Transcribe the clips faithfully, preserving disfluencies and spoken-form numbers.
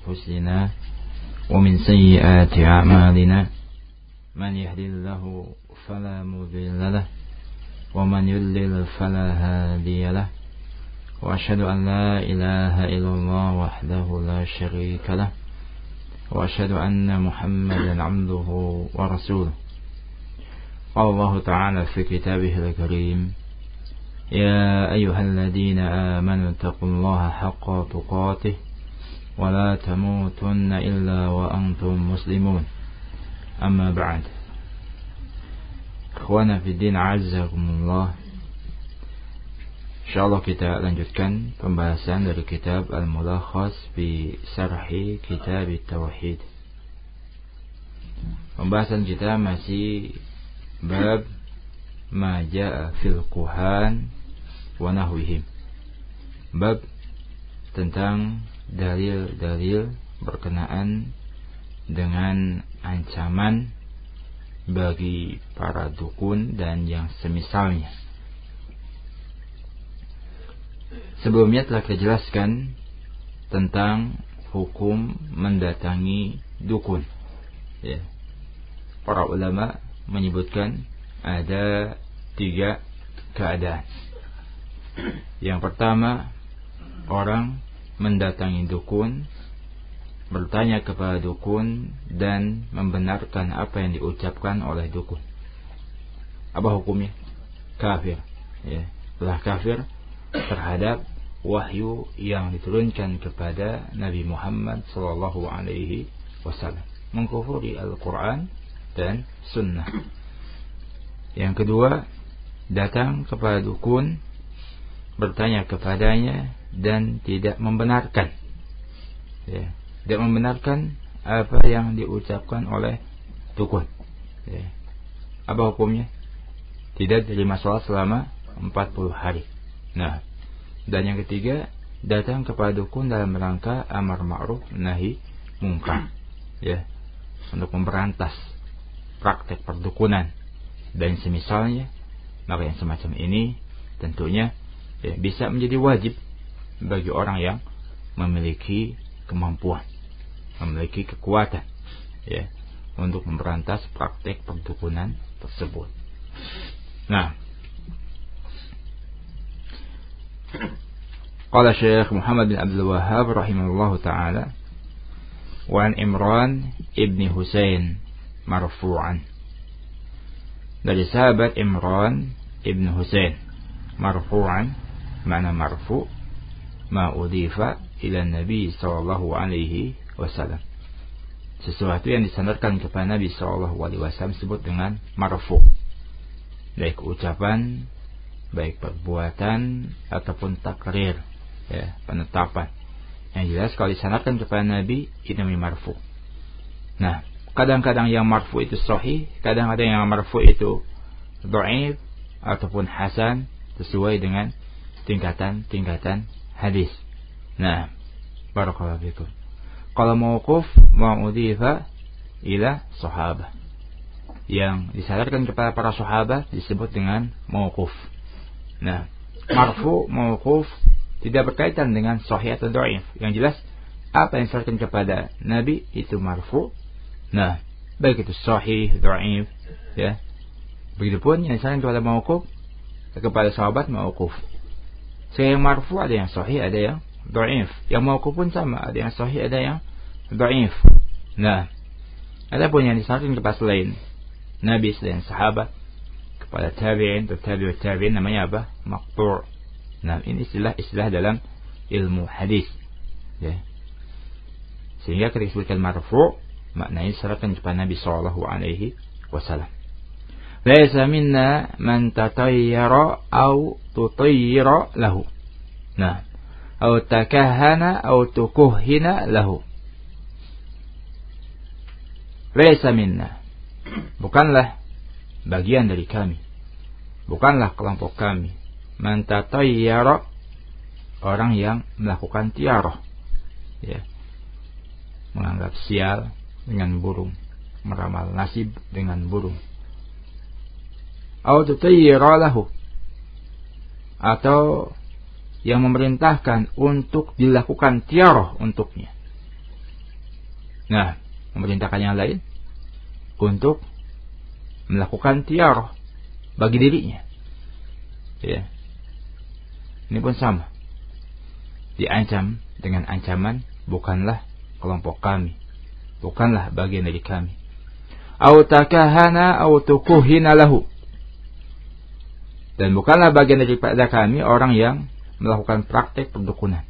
أنفسنا ومن سيئات أعمالنا من يهدي الله فلا مضل له ومن يضلل فلا هادي له وأشهد أن لا إله إلا الله وحده لا شريك له وأشهد أن محمدا عبده ورسوله. قال الله تعالى في كتابه الكريم: يا أيها الذين آمنوا اتقوا الله حق تقاته ولا تموتن إلا وأنتم مسلمون. أما بعد، Ikhwana fi din azzakumullah, insyaallah kita lanjutkan pembahasan dari kitab Al-Mulakhas fi Syarhi Kitab Tauhid. Pembahasan kita masih bab ma jaa fil kuhan wa nahwihim. Bab tentang dalil-dalil berkenaan dengan ancaman bagi para dukun dan yang semisalnya. Sebelumnya telah kita jelaskan tentang hukum mendatangi dukun. Ya. Para ulama menyebutkan ada tiga keadaan. Yang pertama, orang mendatangi dukun, bertanya kepada dukun dan membenarkan apa yang diucapkan oleh dukun. Apa hukumnya? Kafir. Ya, telah kafir terhadap wahyu yang diturunkan kepada Nabi Muhammad sallallahu alaihi wasallam, mengkufuri Al-Quran dan Sunnah. Yang kedua, datang kepada dukun, bertanya kepadanya dan tidak membenarkan. Ya, tidak membenarkan apa yang diucapkan oleh dukun. Ya. Apa hukumnya? Tidak diterima sholat selama empat puluh hari. Nah, dan yang ketiga, datang kepada dukun dalam rangka amar ma'ruf nahi mungkar. Ya, untuk memberantas praktek perdukunan dan semisalnya. Maka yang semacam ini tentunya ya, bisa menjadi wajib bagi orang yang memiliki kemampuan, memiliki kekuatan, ya, untuk memberantas praktek perdukunan tersebut. Nah, qala Syekh Muhammad bin Abdul Wahhab rahimahullahu taala, wa an Imran ibni Husain marfu'an, dari sahabat Imran ibn Husain, marfu'an makna marfu' ma udhifa ila Nabi sallallahu alaihi wasallam, sesuatu yang disandarkan kepada Nabi sallallahu alaihi wasallam disebut dengan marfu', baik ucapan, baik perbuatan ataupun takrir, ya, penetapan. Yang jelas kalau disandarkan kepada Nabi itu namanya marfu'. Nah, kadang-kadang yang marfu' itu sahih, kadang-kadang yang marfu' itu dhaif ataupun hasan, sesuai dengan tingkatan-tingkatan hadis. Nah, barakallahu fikum. Kalau mauquf ma'udhifa ila sahabah, yang disandarkan kepada para sahabat disebut dengan mauquf. Nah, marfu, mauquf tidak berkaitan dengan sahih atau dhaif. Yang jelas apa yang disandarkan kepada Nabi itu marfu. Nah, baik itu sahih, dhaif, ya. Begitupun yang disandarkan kepada mauquf, kepada sahabat mauquf. Sehingga yang marfu ada yang sahih, ada yang dhaif. Yang mauquf pun sama, ada yang sahih, ada yang dhaif. Nah, adapun yang disandarkan kepada selain Nabi, selain sahabat, kepada tabi'in atau tabi'ut tabi'in, namanya apa? Maqtu'. Nah, ini istilah-istilah dalam ilmu hadis, ya. Sehingga ketika disebutkan marfu', maknanya disandarkan kepada Nabi sallallahu alaihi wasallam. Laisa minna man tatayyara au tutayyira lahu. Nah, au takahhana au tukuhhina lahu. Laisa minna, bukanlah bagian dari kami, bukanlah kelompok kami. Man tatayyara, orang yang melakukan tiarah, ya, menganggap sial dengan burung, meramal nasib dengan burung. Au tutayyira lahu, atau yang memerintahkan untuk dilakukan tiarah untuknya. Nah, memerintahkan yang lain untuk melakukan tiarah bagi dirinya. Ya. Ini pun sama. Diancam dengan ancaman, bukanlah kelompok kami, bukanlah bagian dari kami. Au takahana au tukuhina lahu. Dan bukanlah bagian daripada kami orang yang melakukan praktek perdukunan,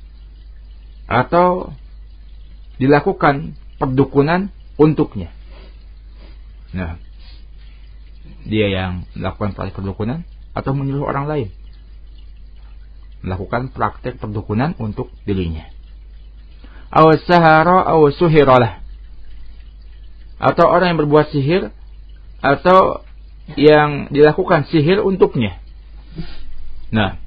atau dilakukan perdukunan untuknya. Nah, dia yang melakukan praktek perdukunan atau menyuruh orang lain melakukan praktek perdukunan untuk dirinya. Aw sahara aw suhiralah. Atau orang yang berbuat sihir atau yang dilakukan sihir untuknya. Nah,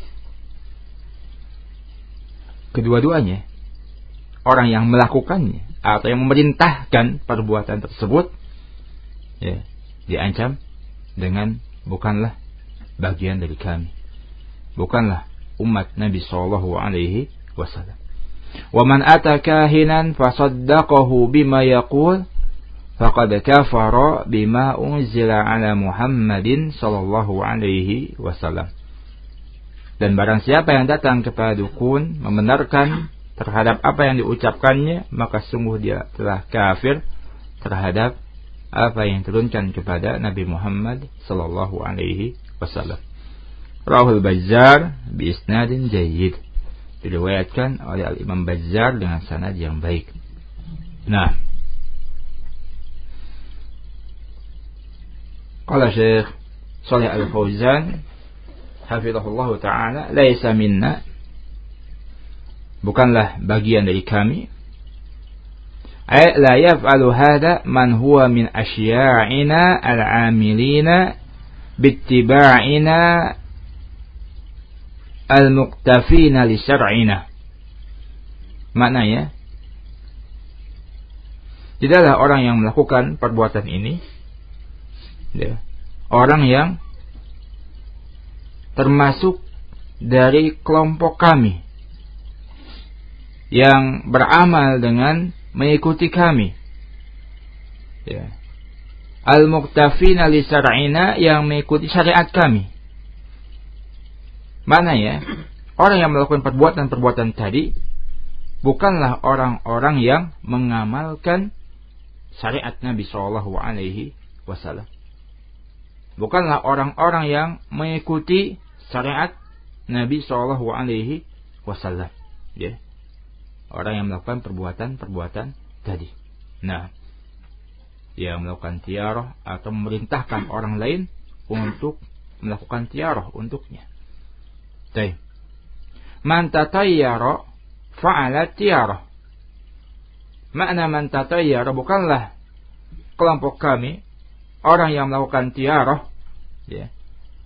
kedua-duanya, orang yang melakukannya atau yang memerintahkan perbuatan tersebut, ya, diancam dengan bukanlah bagian dari kami, bukanlah umat Nabi sallallahu alaihi wasallam. Wa man ata kahinan fasaddaqahu bima yaqul faqad kafara bima unzila ala Muhammadin sallallahu alaihi wasallam. Dan barang siapa yang datang kepada dukun membenarkan terhadap apa yang diucapkannya, maka sungguh dia telah kafir terhadap apa yang diturunkan kepada Nabi Muhammad sallallahu alaihi wasallam. Rawahul Bazzar bi isnadin jayyid. Diriwayatkan oleh Al-Imam Bazzar dengan sanad yang baik. Nah, qala Syekh Shalih Al-Fauzan hafizahullah taala, laisa minna, bukanlah bagian dari kami. Ay la yaf'alu hadha man huwa min asya'ina al-'amilina bittiba'ina al-muqtafina li syar'ina. Maknanya, tidaklah orang yang melakukan perbuatan ini, ya, orang yang termasuk dari kelompok kami, yang beramal dengan mengikuti kami, ya. Al-muqtafina li syar'ina, yang mengikuti syariat kami. Mana ya, orang yang melakukan perbuatan-perbuatan tadi bukanlah orang-orang yang mengamalkan syariat Nabi sallallahu alaihi wasallam. Bukanlah orang-orang yang mengikuti syariat Nabi sallallahu alaihi wasallam, ya. Orang yang melakukan perbuatan-perbuatan tadi. Nah, yang melakukan tiarah atau memerintahkan orang lain untuk melakukan tiarah untuknya. Baik. Man tatayyara fa'ala tiarah. Makna man tatayyara, bukanlah kelompok kami orang yang melakukan tiarah, ya,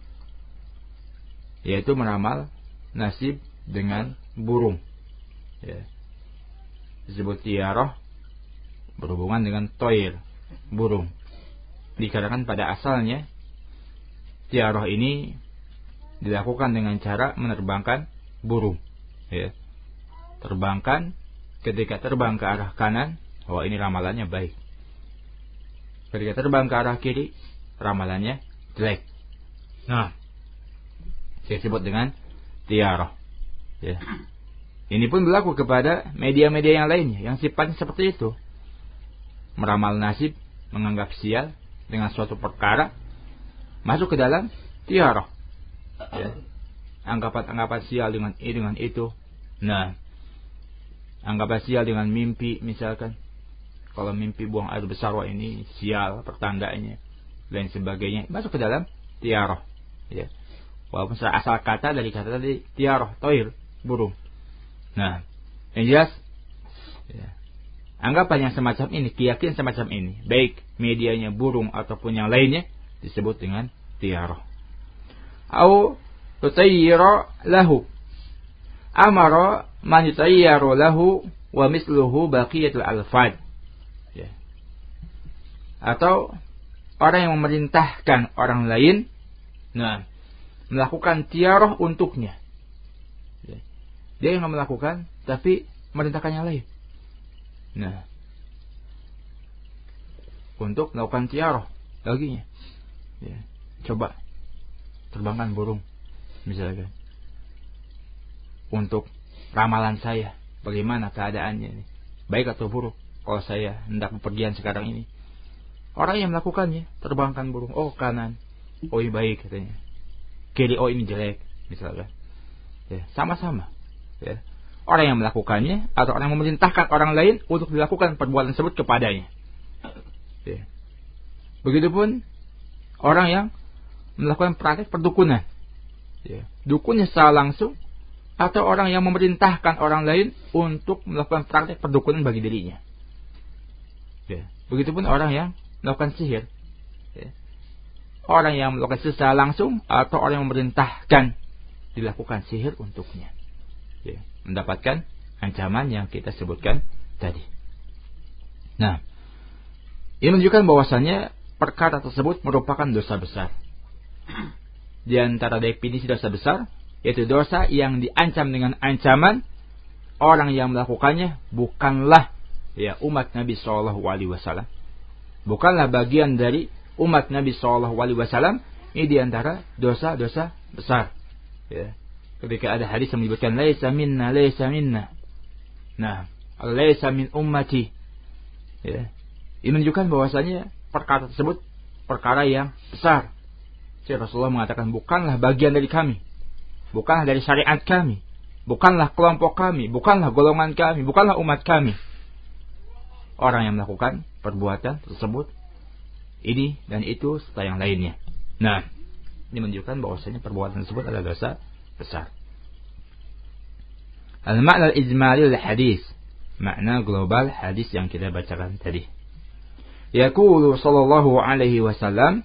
yaitu meramal nasib dengan burung, ya. Disebut tiarah berhubungan dengan toir, burung. Dikarenakan pada asalnya tiarah ini dilakukan dengan cara menerbangkan burung, ya. Terbangkan, ketika terbang ke arah kanan, oh ini ramalannya baik. Ketika terbang ke arah kiri, ramalannya jelek. Nah, disebut dengan tiarah, ya. Ini pun berlaku kepada media-media yang lainnya yang sifatnya seperti itu. Meramal nasib, menganggap sial dengan suatu perkara, masuk ke dalam tiarah, ya. Anggapan-anggapan sial dengan ini dengan itu. Nah, anggapan sial dengan mimpi misalkan. Kalau mimpi buang air besar, wah ini sial pertandanya, dan sebagainya, masuk ke dalam tiarah, ya. Walaupun asal kata dari kata tadi tiarah, toir, burung. Nah, yang jelas, ya, anggapan yang semacam ini, keyakinan semacam ini, baik medianya burung ataupun yang lainnya, disebut dengan tiarah. Au tutayyira lahu, amara man yutayyaru lahu wa misluhu baqiyatul alfad, ya. Atau orang yang memerintahkan orang lain, nah, melakukan tiarah untuknya, ya. Dia yang melakukan, tapi merintahkan yang lain. Nah, untuk melakukan tiarah baginya. Ya. Coba terbangkan burung misalkan untuk ramalan saya, bagaimana keadaannya ini, baik atau buruk kalau saya hendak bepergian sekarang ini. Orang yang melakukannya, terbangkan burung, oh kanan, oh ini baik katanya, kiri, oh ini jelek misalkan. Ya, sama-sama. Ya. Orang yang melakukannya atau orang yang memerintahkan orang lain untuk dilakukan perbuatan tersebut kepadanya. Ya. Begitupun orang yang melakukan praktek perdukunan. Ya. Dukunnya secara langsung atau orang yang memerintahkan orang lain untuk melakukan praktek perdukunan bagi dirinya. Ya. Begitupun orang yang melakukan sihir. Ya. Orang yang melakukan sihir secara langsung atau orang yang memerintahkan dilakukan sihir untuknya. Ya. Mendapatkan ancaman yang kita sebutkan tadi. Nah, ini menunjukkan bahwasannya perkara tersebut merupakan dosa besar. Di antara definisi dosa besar, yaitu dosa yang diancam dengan ancaman orang yang melakukannya bukanlah ya umat Nabi Shallallahu Alaihi Wasallam, bukanlah bagian dari umat Nabi Shallallahu Alaihi Wasallam. Ini di antara dosa-dosa besar. Ya. Ketika ada hadis yang menyebutkan laisa minna, laisa minna. Nah, laisa min ummati. Ya. Ini menunjukkan bahwasanya perkara tersebut perkara yang besar. Jadi Rasulullah mengatakan bukanlah bagian dari kami, bukanlah dari syariat kami, bukanlah kelompok kami, bukanlah golongan kami, bukanlah umat kami. Orang yang melakukan perbuatan tersebut ini dan itu serta yang lainnya. Nah, ini menunjukkan bahwasanya perbuatan tersebut adalah dosa besar. Al-makna al-ijmali al-hadis, makna global hadis yang kita bacakan tadi. Yaqulu sallallahu alaihi wasallam,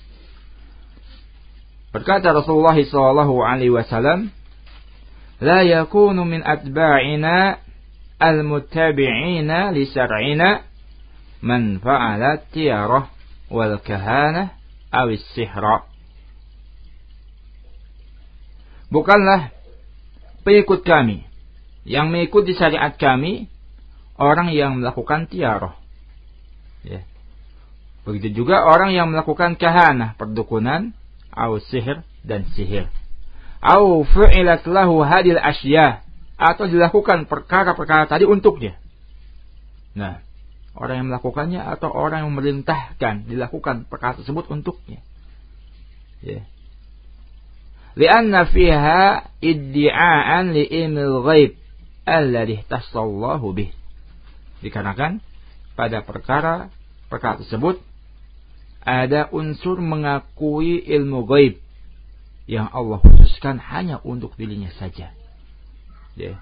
berkata Rasulullah sallallahu alaihi wasallam, la yakunu min atba'ina al-muttabi'ina li syar'ina man fa'ala tiyarah wal kahanah aw as-sihra. Bukanlah pengikut kami yang mengikuti syariat kami orang yang melakukan tiarah. Ya. Begitu juga orang yang melakukan kahanah, perdukunan, au sihir dan sihir. Au fu'ilat lahu hadil asya, atau dilakukan perkara-perkara tadi untuknya. Nah, orang yang melakukannya atau orang yang memerintahkan dilakukan perkara tersebut untuknya. Ya. Lianna fiha iddi'aan li'ilmil ghaib alladhi ihtassallahu bih. Dikarenakan pada perkara perkara tersebut ada unsur mengakui ilmu ghaib yang Allah khususkan hanya untuk dirinya saja. Ya.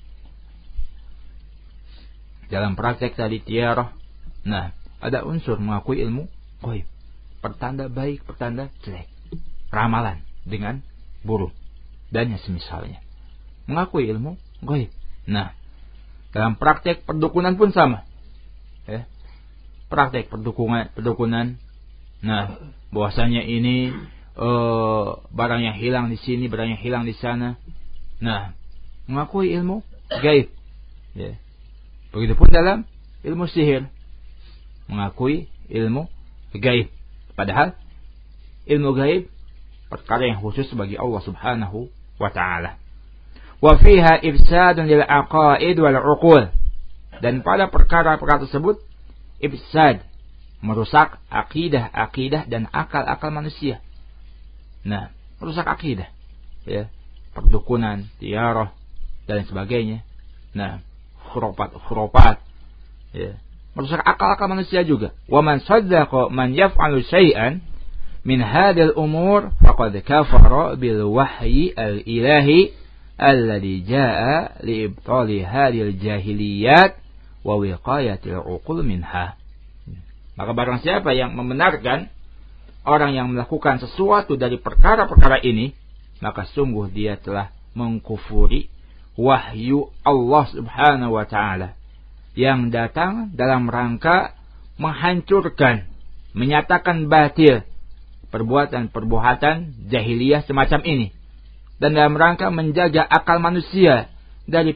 Dalam praktek tadi tiarah, nah ada unsur mengakui ilmu ghaib, pertanda baik, pertanda jelek, ramalan dengan burung dan yang semisalnya, mengakui ilmu ghaib. Nah, dalam praktek perdukunan pun sama. Ya. Praktek perdukunan, perdukunan. Nah, bahwasanya ini uh, barang yang hilang di sini, barang yang hilang di sana. Nah, mengakui ilmu gaib. Ya. Begitupun dalam ilmu sihir, mengakui ilmu gaib. Padahal ilmu gaib perkara yang khusus bagi Allah Subhanahu wa taala. Wa fiha ifsadun lil aqaid wal uqul. Dan pada perkara-perkara tersebut ifsad, merusak akidah-akidah dan akal-akal manusia. Nah, merusak akidah, ya, perdukunan, tiarah dan sebagainya. Nah, khurafat-khurafat, ya, merusak akal-akal manusia juga. Wa man saddaqa man yaf'alu syai'an min hadhil umur faqad kafara bil wahyi al-ilahi alladhi jaa'a li ibtali hadhil jahiliyat wa wiqayatil uqul minha. Maka barang siapa yang membenarkan orang yang melakukan sesuatu dari perkara-perkara ini, maka sungguh dia telah mengkufuri wahyu Allah Subhanahu wa taala yang datang dalam rangka menghancurkan, menyatakan batil perbuatan-perbuatan jahiliyah semacam ini, dan dalam rangka menjaga akal manusia dari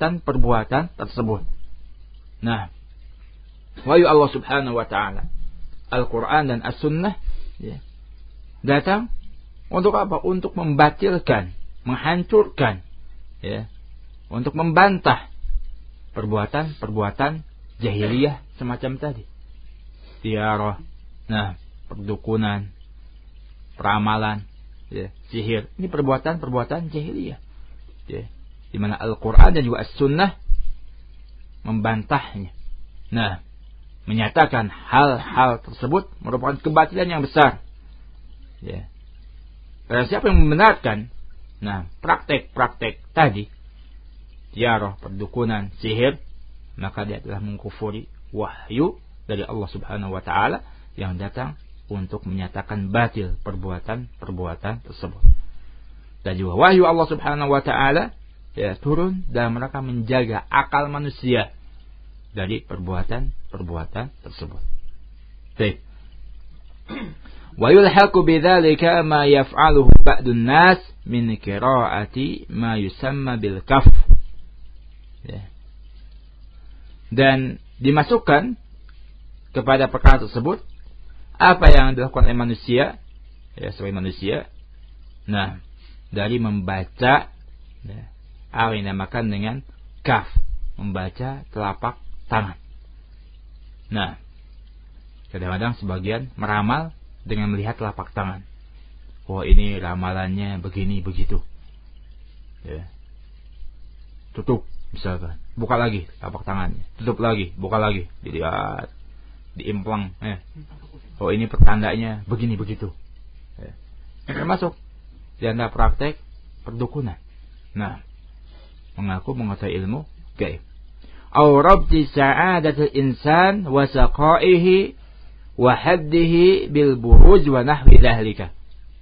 perbuatan-perbuatan tersebut. Nah, wahyu Allah Subhanahu wa taala Al-Quran dan As-Sunnah, ya, datang untuk apa? Untuk membatilkan, menghancurkan, ya, untuk membantah perbuatan-perbuatan jahiliyah semacam tadi. Tiarah, nah, perdukunan, peramalan, ya, sihir. Ini perbuatan-perbuatan jahiliyah, ya, di mana Al-Quran dan juga As-Sunnah membantahnya. Nah, menyatakan hal-hal tersebut merupakan kebatilan yang besar. Ya. Dan siapa yang membenarkan, nah, praktek-praktek tadi, tiarah, perdukunan, sihir, maka dia telah mengkufuri wahyu dari Allah Subhanahu wa taala yang datang untuk menyatakan batil perbuatan-perbuatan tersebut. Dan juga wahyu Allah Subhanahu wa taala, ya, turun dalam rangka menjaga akal manusia dari perbuatan-perbuatan tersebut. Baik. Wa yulhaqu bidzalika ma yaf'aluhu ba'dun nas min qira'ati ma yusamma bil kaf. Ya. Dan dimasukkan kepada perkara tersebut apa yang dilakukan oleh manusia, ya, sebagai manusia, nah, dari membaca, ya, apa yang dinamakan dengan kaf, membaca telapak tangan. Nah, kadang-kadang sebagian meramal dengan melihat telapak tangan. Oh, ini ramalannya begini begitu. Ya. Tutup misalkan, buka lagi telapak tangannya, tutup lagi, buka lagi, dilihat, diimplang. Eh. Oh, ini pertandanya begini begitu. Ya. Termasuk di antara praktek perdukunan. Nah, mengaku mengetahui ilmu gaib. Au rabti sa'adatul insan wa saqaihi wa haddihi bil buruj wa nahwi dhalika.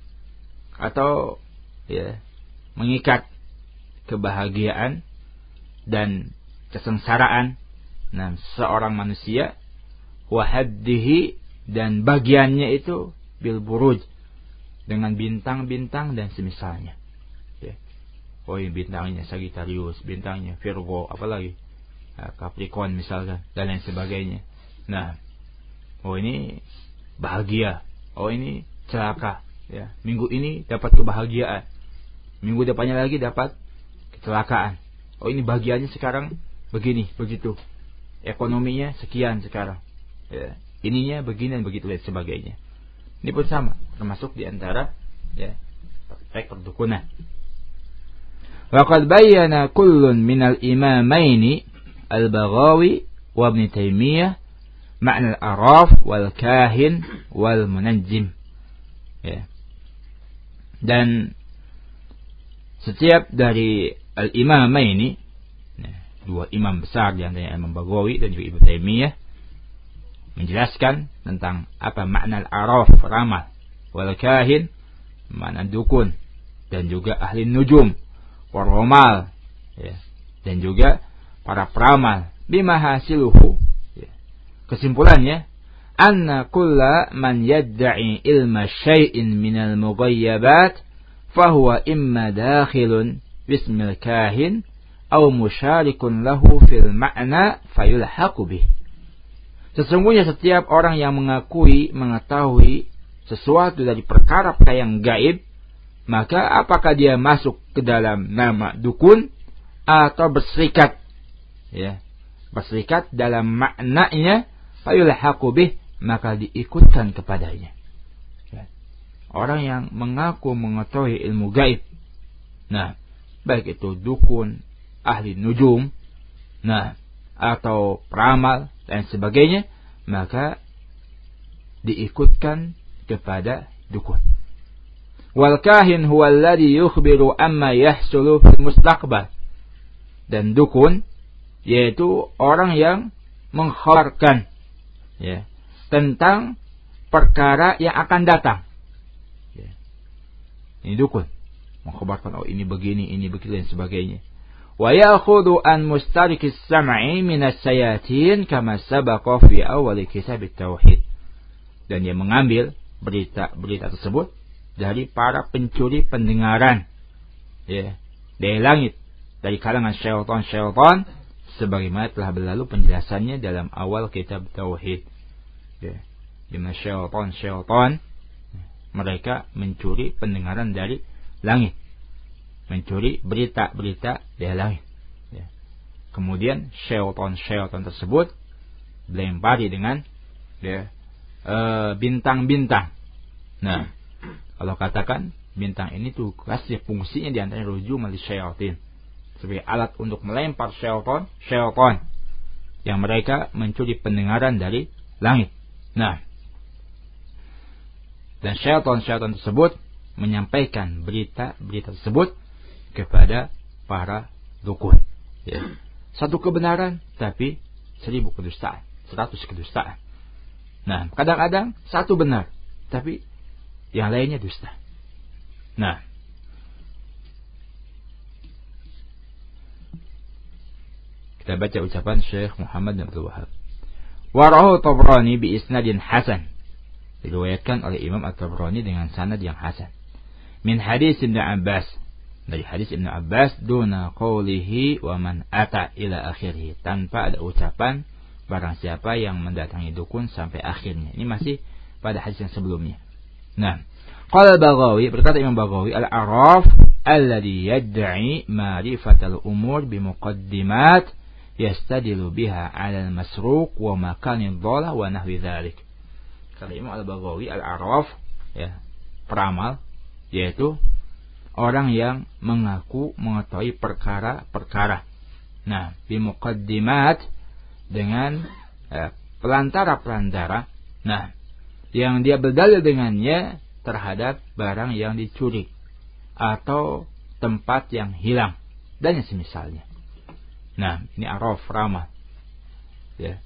Atau, ya, mengikat kebahagiaan dan kesengsaraan, nah, seorang manusia, wa haddihi, dan bagiannya itu bil buruj, dengan bintang-bintang dan semisalnya. Ya. Oh, ini bintangnya Sagittarius, bintangnya Virgo, apalagi Capricorn misalkan, dan lain sebagainya. Nah, oh, ini bahagia, oh, ini celaka, ya. Minggu ini dapat kebahagiaan, minggu depannya lagi dapat kecelakaan. Oh, ini bagiannya sekarang begini begitu, ekonominya sekian sekarang, ya. Ininya begini dan begitu dan sebagainya. Ini pun sama, termasuk diantara, ya, praktek perdukunan. Waqad bayyana kullun minal imamaini Al-Baghawi wa Ibn Taimiyah makna al-araf wal kahin wal munajjim. Ya. Dan setiap dari al-imamaini, nah, dua imam besar di antaranya Imam Baghawi dan juga Ibn Taimiyah, menjelaskan tentang apa makna al-araf, ramal, wal kahin, makna dukun, dan juga ahli nujum, waramal, ya, dan juga para peramal. Bima hasiluhu, ya. Kesimpulannya, anna kulla man yadda'i ilma syai'in minal mughayyabat fahuwa imma dakhilun bismil kahin aw musyarikun lahu fil ma'na fayulhaqu bih. Sesungguhnya setiap orang yang mengakui mengetahui sesuatu dari perkara-perkara yang gaib, maka apakah dia masuk ke dalam nama dukun atau berserikat, ya, berserikat dalam maknanya, fayulhaqu bih, maka diikutkan kepadanya. Ya. Orang yang mengaku mengetahui ilmu gaib, nah, baik itu dukun, ahli nujum, nah, atau peramal dan sebagainya, maka diikutkan kepada dukun. Wal kahin huwa alladhi yukhbiru amma yahsulu fil mustaqbal. Dan dukun yaitu orang yang mengkhabarkan, ya, tentang perkara yang akan datang. Ya. Ini dukun, mengkhabarkan, oh, ini begini, ini begitu dan sebagainya. Wa ya'khudhu an mustarikis sam'i minas sayatin kama sabaqa fi awal kitab at-tauhid. Dan dia mengambil berita-berita tersebut dari para pencuri pendengaran, ya, dari langit, dari kalangan syaitan-syaitan, sebagaimana telah berlalu penjelasannya dalam awal kitab tauhid. Ya. dimana syaitan-syaitan mereka mencuri pendengaran dari langit, mencuri berita-berita dari langit. Ya. Kemudian syaitan-syaitan tersebut dilempari dengan ya, e, bintang-bintang. Nah, kalau katakan bintang ini tugasnya, fungsinya diantaranya rujum lisyaitin, sebagai alat untuk melempar syaitan, syaitan yang mereka mencuri pendengaran dari langit. Nah, dan syaitan-syaitan tersebut menyampaikan berita-berita tersebut kepada para dukun. Ya. Satu kebenaran tapi seribu kedustaan, seratus kedustaan. Nah, kadang-kadang satu benar tapi yang lainnya dusta. Nah, kita baca ucapan Syekh Muhammad bin Abdul Wahhab. Warahu Tabrani bi isnadin hasan. Diriwayatkan oleh Imam At-Tabrani dengan sanad yang hasan. Min hadis Ibnu Abbas, dari hadis Ibnu Abbas, duna qawlihi wa man ata ila akhirih, tanpa ada ucapan barang siapa yang mendatangi dukun sampai akhirnya. Ini masih pada hadis yang sebelumnya. Nah, qala Baghawi, berkata Imam Baghawi, al-araf alladhi yad'i ma'rifatal umur bi muqaddimat yastadilu biha 'ala al-masruq wa makanid dhalah wa nahwi dzalik. Kata Imam Al-Baghawi, al-araf ya, peramal, yaitu orang yang mengaku mengetahui perkara-perkara. Nah, bi muqaddimat, dengan eh, pelantara-pelantara, nah, yang dia berdalil dengannya terhadap barang yang dicuri atau tempat yang hilang dan yang semisalnya. Nah, ini araf, ramal, ya,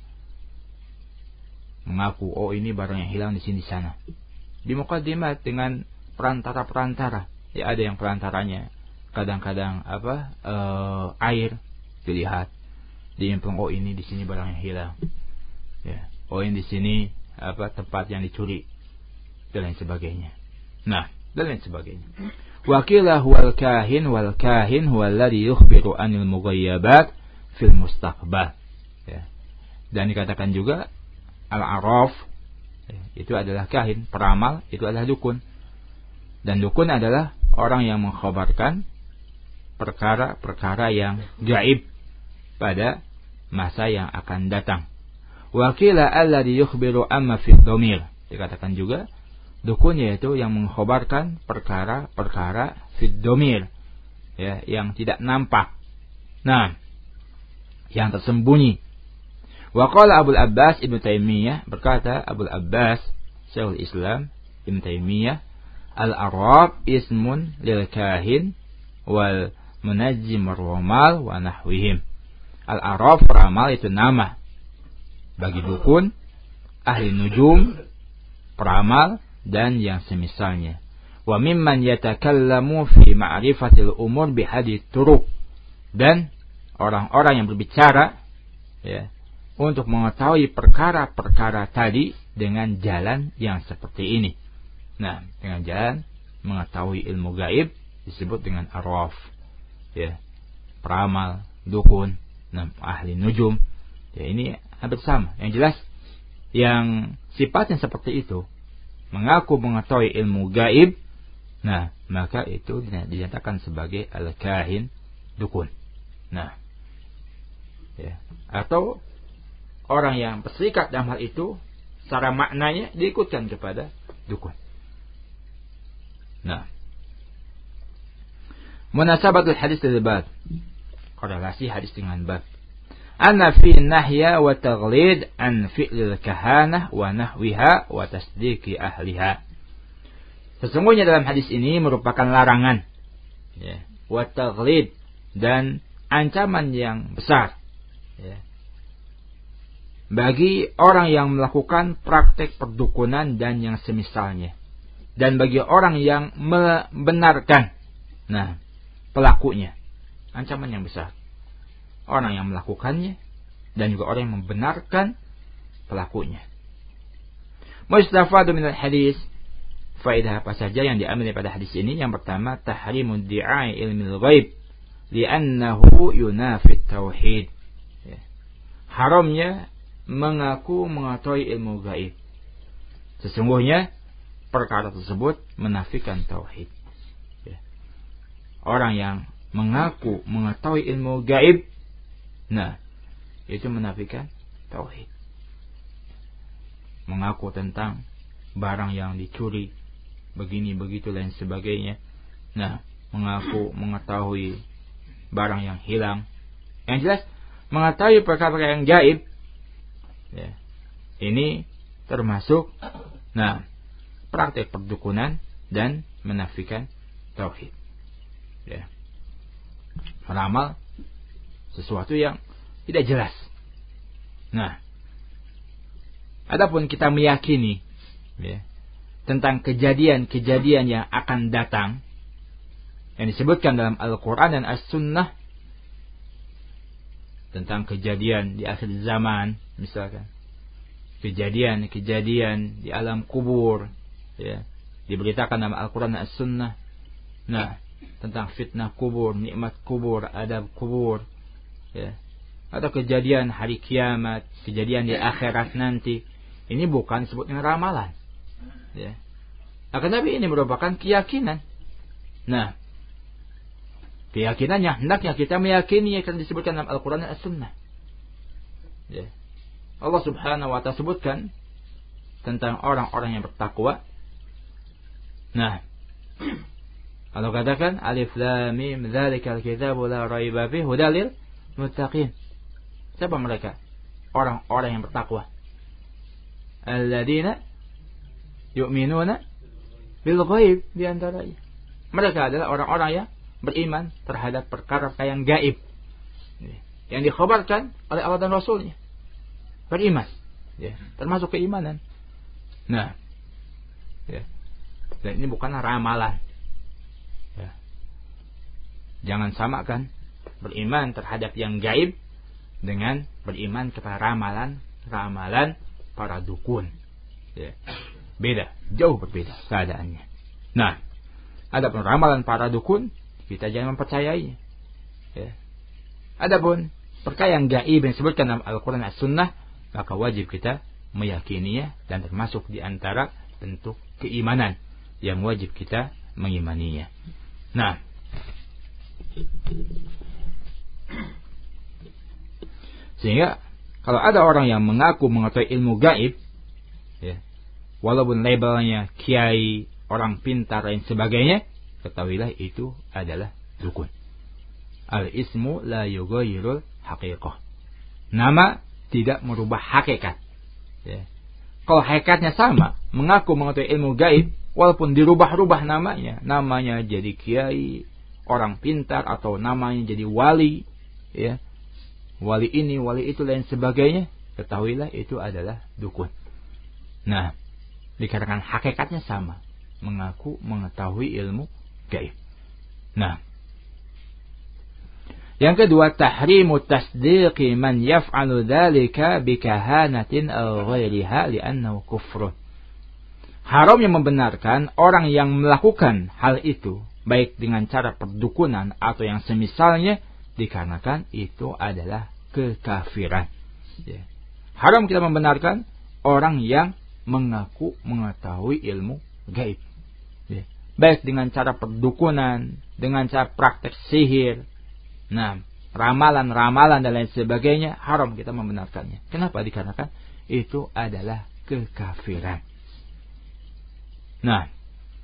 mengaku oh ini barang yang hilang di sini di sana. Di muqaddimat, dengan perantara-perantara. Ya, ada yang perantaranya kadang-kadang apa e, air dilihat, diimplong oh ini di sini barang yang hilang. Ya, oh ini di sini apa tempat yang dicuri dan lain sebagainya. Nah, dan lain sebagainya. Wakilah huwal kahin wal kahin huwal ladzi yukhbiru anil mughayyabat fil mustaqbal. Ya. Dan dikatakan juga al-araf, ya, itu adalah kahin, peramal itu adalah dukun. Dan dukun adalah orang yang mengkhabarkan perkara-perkara yang gaib pada masa yang akan datang. Wakila alladhi yukhbiru amma fid dhamir. Dikatakan juga dukun yaitu yang mengkhabarkan perkara-perkara fid dhamir, ya, yang tidak nampak. Nah, yang tersembunyi. Wa qala Abu Abbas Ibnu Taimiyah, berkata Abu Abbas Syekhul Islam Ibnu Taimiyah, al-arab ismun lil kahin wal munajjim ramal wa nahwihim. Al-araf, peramal, itu nama bagi dukun, ahli nujum, peramal, dan yang semisalnya. Wa mimman yatakallamu fi ma'rifatil umur bihadits turuq, dan orang-orang yang berbicara, ya, untuk mengetahui perkara-perkara tadi dengan jalan yang seperti ini. Nah, dengan jalan mengetahui ilmu gaib disebut dengan arwaf, ya, peramal, dukun, nah, ahli nujum. Ya, ini hampir sama. Yang jelas, yang sifatnya seperti itu, mengaku mengetahui ilmu gaib, nah, maka itu dinyatakan sebagai al-kahin, dukun. Nah, ya, atau orang yang berserikat dalam hal itu, secara maknanya diikutkan kepada dukun. Nah, munasabatul hadis lil bab, korelasi hadis dengan bab. Anna fi nahya wa taghlid an fi'lil kahanah wa nahwiha wa tasdiqi ahliha. Sesungguhnya dalam hadis ini merupakan larangan, ya, wa taghlid, dan ancaman yang besar, ya, bagi orang yang melakukan praktek perdukunan dan yang semisalnya, dan bagi orang yang membenarkan, nah, pelakunya, ancaman yang besar. Orang yang melakukannya dan juga orang yang membenarkan pelakunya. Mustafadu minal hadis, faedah apa saja yang diambil daripada hadis ini? Yang pertama, tahrimud di'ai ilmil ghaib li'annahu yunafit tauhid. Ya. Haramnya mengaku mengetahui ilmu gaib, Sesungguhnya perkara tersebut menafikan tauhid. Ya. Orang yang mengaku mengetahui ilmu gaib, nah, itu menafikan tauhid. Mengaku tentang barang yang dicuri, begini begitu dan sebagainya. Nah, mengaku mengetahui barang yang hilang. Yang jelas mengetahui perkara yang gaib. Ya. Ini termasuk nah praktek perdukunan dan menafikan tauhid. Ya. Meramal sesuatu yang tidak jelas. Nah, adapun kita meyakini ya, tentang kejadian-kejadian yang akan datang yang disebutkan dalam Al-Quran dan As-Sunnah, tentang kejadian di akhir zaman, misalkan kejadian-kejadian di alam kubur, ya, diberitakan dalam Al-Quran dan As-Sunnah. Nah, tentang fitnah kubur, nikmat kubur, adab kubur, ya, atau kejadian hari kiamat, kejadian di akhirat nanti, ini bukan disebut dengan ramalan, ya. Akan tapi ini merupakan keyakinan. Nah, keyakinannya hendaknya kita meyakini yang disebutkan dalam Al-Quran dan As-Sunnah. Ya. Allah Subhanahu wa ta'ala sebutkan tentang orang-orang yang bertakwa. Nah, Allah katakan Alif Lam Mim dzalikal kitabu la raiba fihi hudal lil muttaqin. Siapa mereka? Orang-orang yang bertakwa. Alladzina yu'minuna bil ghaib, di antaranya mereka adalah orang-orang yang beriman terhadap perkara yang gaib yang dikhabarkan oleh Allah dan Rasulnya. Beriman, ya, termasuk keimanan. Nah, ya, dan ini bukanlah ramalan. Ya. Jangan samakan beriman terhadap yang gaib dengan beriman kepada ramalan ramalan para dukun. Ya. Beda, jauh berbeda keadaannya. Nah, adapun ramalan para dukun, kita jangan mempercayainya. Ya. Adapun perkara yang gaib yang disebutkan dalam Al-Quran dan As-Sunnah, maka wajib kita meyakininya dan termasuk di antara bentuk keimanan yang wajib kita mengimaninya. Nah, sehingga kalau ada orang yang mengaku mengetahui ilmu gaib, ya, walaupun labelnya kiai, orang pintar dan sebagainya, ketahuilah itu adalah dukun. Al-ismu la yughayyirul haqiqah. Nama tidak merubah hakikat. Ya. Kalau hakikatnya sama, mengaku mengetahui ilmu gaib, walaupun dirubah-rubah namanya, namanya jadi kiai, orang pintar, atau namanya jadi wali, ya, wali ini, wali itu, dan sebagainya, ketahuilah itu adalah dukun. Nah, dikarenakan hakikatnya sama, mengaku mengetahui ilmu gaib. Nah, yang kedua, tahrimu tasdiqi man yaf'alu dzalika bikahanatin aw ghairiha li'annahu kufrun. Haramnya membenarkan orang yang melakukan hal itu, baik dengan cara perdukunan atau yang semisalnya, dikarenakan itu adalah kekafiran. Ya. Haram kita membenarkan orang yang mengaku mengetahui ilmu gaib. Ya. Baik dengan cara perdukunan, dengan cara praktek sihir, nah, ramalan-ramalan dan lain sebagainya, haram kita membenarkannya. Kenapa? Dikarenakan itu adalah kekafiran. Nah,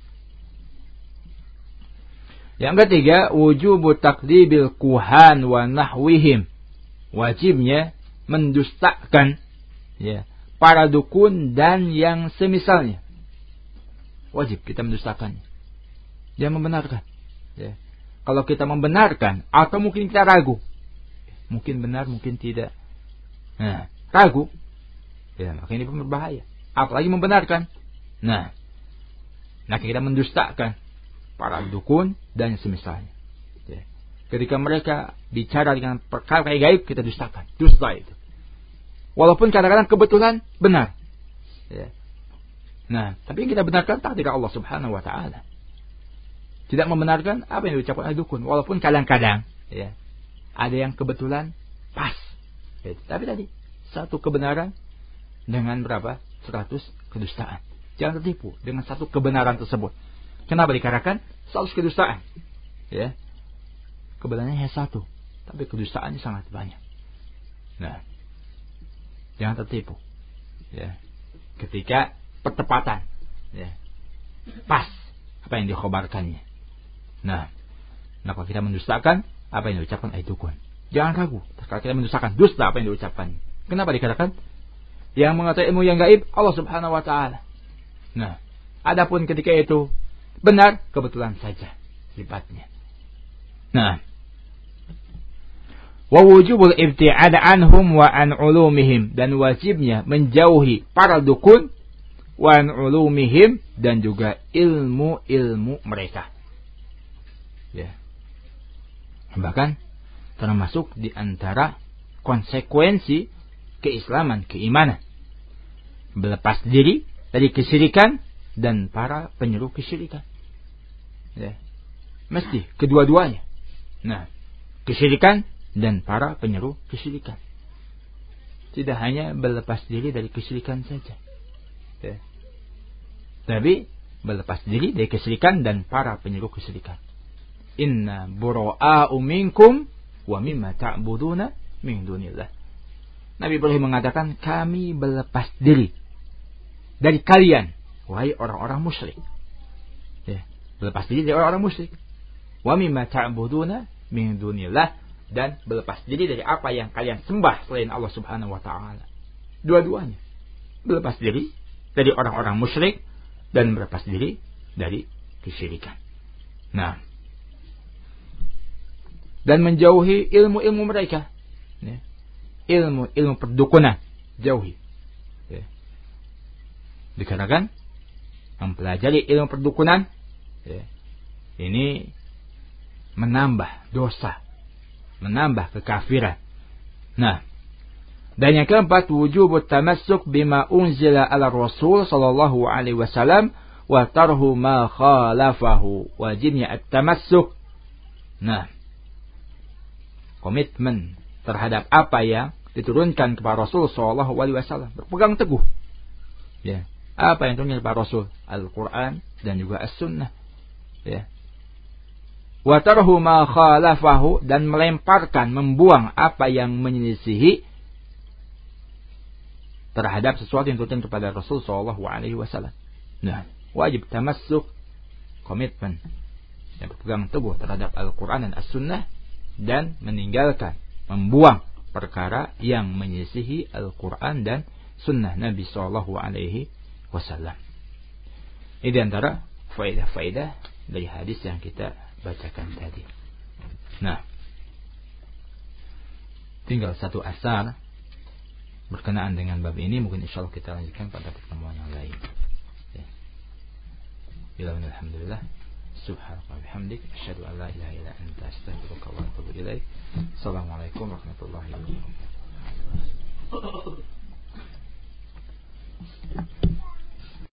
yang ketiga, wujubu takdzibil kuhan wa nahwihim. Wajibnya mendustakan, ya, para dukun dan yang semisalnya. Wajib kita mendustakannya. Dia membenarkan, ya. Kalau kita membenarkan atau mungkin kita ragu, mungkin benar, mungkin tidak, nah, ragu, ya, maka ini pun berbahaya. Apalagi membenarkan. Nah, nah kita mendustakan para dukun dan semisalnya. Ya. Ketika mereka bicara dengan perkara gaib, kita dustakan, dusta itu. Walaupun kadang-kadang kebetulan benar. Ya. Nah, tapi yang kita benarkan takdir Allah Subhanahu wa Ta'ala. Tidak membenarkan apa yang diucapkan oleh dukun, walaupun kadang-kadang, ya, ada yang kebetulan pas. Ya, tapi tadi satu kebenaran dengan berapa? seratus kedustaan. Jangan tertipu dengan satu kebenaran tersebut. Kenapa dikatakan seratus kedustaan? Ya. Kebenarannya hanya satu, tapi kedustaannya sangat banyak. Nah, jangan tertipu. Ya. Ketika pertepatan, ya, pas apa yang dikhabarkannya. Nah, kenapa kita mendustakan apa yang diucapkan oleh dukun? Jangan ragu, kalau kita mendustakan dusta apa yang diucapkan. Kenapa dikatakan yang mengetahui ilmu yang gaib Allah Subhanahu wa taala. Nah, adapun ketika itu benar, kebetulan saja sifatnya. Nah, wa wujubul ibti'ad anhum wa an ulumihim, dan wajibnya menjauhi para dukun, wa an ulumihim, dan juga ilmu-ilmu mereka. Ya. Bahkan termasuk di antara konsekuensi keislaman, keimanan, berlepas diri dari kesyirikan dan para penyeru kesyirikan. Ya. Mesti kedua-duanya. Nah, kesyirikan dan para penyeru kesyirikan. Tidak hanya berlepas diri dari kesyirikan saja, ya, tapi berlepas diri dari kesyirikan dan para penyeru kesyirikan. Inna bura'a'u minkum wa mimma ta'buduna min dunillah. Nabi Ibrahim mengatakan, kami berlepas diri dari kalian, wahai orang-orang musyrik. Ya, berlepas diri dari orang-orang musyrik. Wa mimma ta'buduna min dunillah, dan berlepas diri dari apa yang kalian sembah selain Allah Subhanahu wa taala. Dua-duanya. Berlepas diri dari orang-orang musyrik dan berlepas diri dari kesyirikan. Nah, dan menjauhi ilmu-ilmu mereka. Ya. Ilmu-ilmu perdukunan, jauhi. Ya. Dikarenakan mempelajari ilmu perdukunan, ya, ini menambah dosa, menambah kekafiran. Nah, dan yang keempat, wujubut tamassuk bima unzila ala Rasul sallallahu alaihi wasallam wa tarhu ma khalafahu. Wajibnya at-tamassuk. Nah, komitmen terhadap apa yang diturunkan kepada Rasul sallallahu alaihi wasallam, berpegang teguh. Ya, apa yang diturunkan kepada Rasul, Al-Qur'an dan juga As-Sunnah. Ya. Wa tarhu ma khalafahu, dan melemparkan, membuang apa yang menyelisihi terhadap sesuatu yang diturunkan kepada Rasul sallallahu alaihi wasallam. Nah, wajib tamassuk, komitmen yang berpegang teguh terhadap Al-Qur'an dan As-Sunnah, dan meninggalkan, membuang perkara yang menyelisihi Al-Qur'an dan Sunnah Nabi sallallahu alaihi wasallam. Ini di antara faedah-faedah dari hadis yang kita bacakan tadi. Nah, tinggal satu asar berkenaan dengan bab ini, mungkin insyaallah kita lanjutkan pada pertemuan yang lain. Ya. Alhamdulillah, subhanaka wa bihamdik, asyhadu an la ilaha illa anta, astaghfiruka wa atubu ilaik. Assalamualaikum warahmatullahi wabarakatuh.